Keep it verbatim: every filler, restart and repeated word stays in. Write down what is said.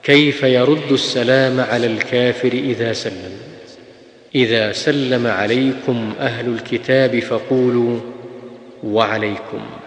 كيف يرد السلام على الكافر إذا سلم؟ إذا سلم عليكم أهل الكتاب فقولوا: وعليكم.